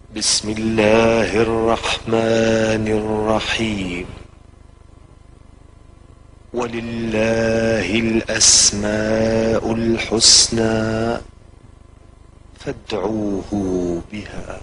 بسم الله الرحمن الرحيم. ولله الأسماء الحسنى فادعوه بها.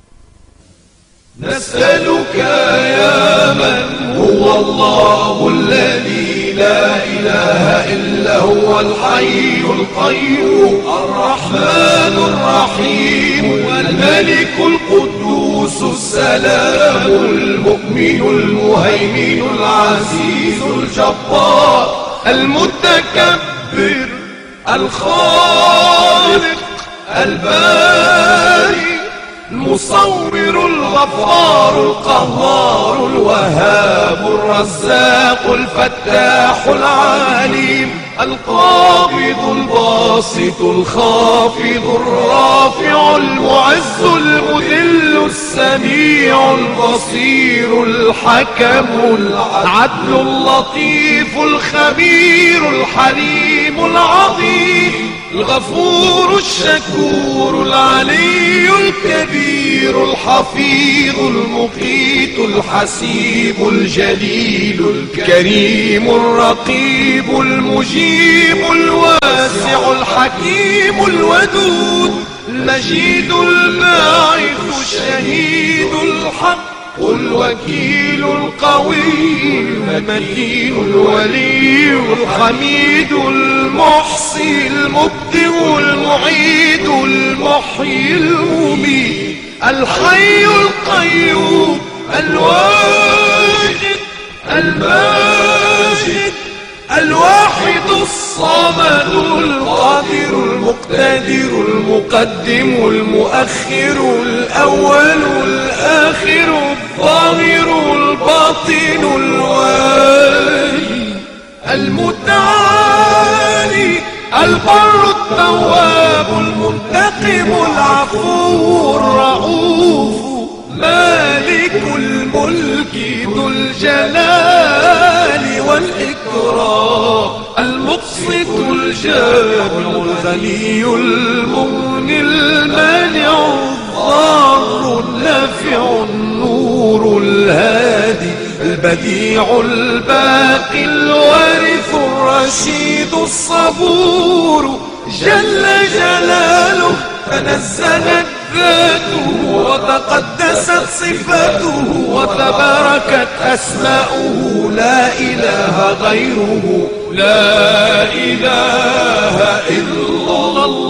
نسألك يا من هو الله الذي لا إله إلا هو الحي القيوم الرحمن الرحيم الملك القدوس السلام المؤمن المهيمن العزيز الجبار المتكبر الخالق الباري المصور الغفار القهار الوهاب الرزاق الفتاح العليم القابض الباسط الخافض الرافع المعز المذل السميع البصير الحكم العدل اللطيف الخبير الحليم العظيم الغفور الشكور العلي الكبير الحفيظ المقيت الحسيب الجليل الكريم الرقيب المجيب الواسع الحكيم الودود المجيد الباعث الشهيد الحق الوكيل القوي المتين الولي الحميد المحصي المبدئ المعيد المحيي المميت الحي القيوم الواجد الماجد الواحد الصمد القادر المقتدر المقدم المؤخر الأول الآخر الظاهر الباطن الوالي المتعالي البر التواب المنتقم العفو الرؤوف مالك الملك ذو الجلال والإكرام المقسط الجامع الغني المغني المانع الضار النافع النور الهادي البديع الباقي الوارث الرشيد الصبور جل جلاله تنزلت ذاته وتقدست صفاته وتباركت أسماؤه لا إله غيره لا إله إلا الله.